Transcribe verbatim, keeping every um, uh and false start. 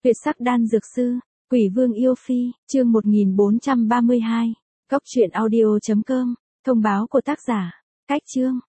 Tuyệt sắc đan dược sư, Quỷ Vương yêu phi, chương một nghìn bốn trăm ba mươi hai. Góc truyện audio chấm com, thông báo của tác giả. Cách chương,